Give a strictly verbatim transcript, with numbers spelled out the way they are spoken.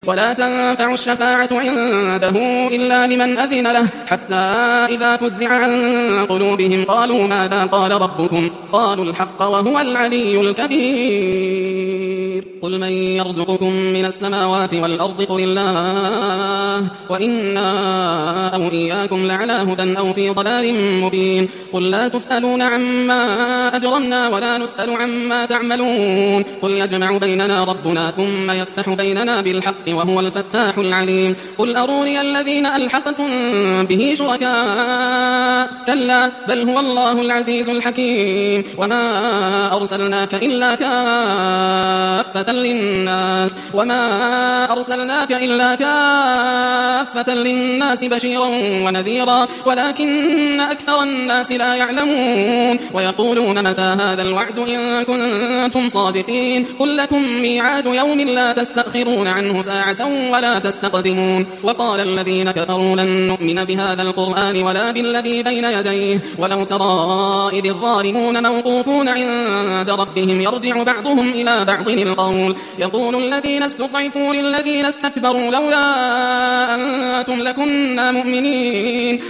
ولا تنفع الشفاعة عنده إلا لمن أذن له حتى إذا فزع عن قلوبهم قالوا ماذا قال ربكم قالوا الحق وهو العلي الكبير قل من يرزقكم من السماوات والأرض قل الله وإنا أو إياكم لعلى هدى أو في ضلال مبين قل لا تسألون عما أجرمنا ولا نسأل عما تعملون قل يجمع بيننا ربنا ثم يفتح بيننا بالحق وهو الفتاح العليم قل أروني الذين ألحقتم به شركاء كلا بل هو الله العزيز الحكيم وما أرسلناك إلا كافة للناس وما أرسلناك إلا كافة للناس بشيرا ونذيرا ولكن أكثر الناس لا يعلمون ويقولون متى هذا الوعد إن كنتم صادقين قل لكم ميعاد يوم لا تستأخرون عنه ساعة ولا تستقدمون وقال الذين كفروا لن نؤمن بهذا القرآن ولا بالذي بين يديه ولو ترى إذ الظالمون موقوفون عند ربهم يرجع بعضهم إلى بعض القول يقول الذين استضعفوا للذين استكبروا لولا أنتم لكنا مؤمنين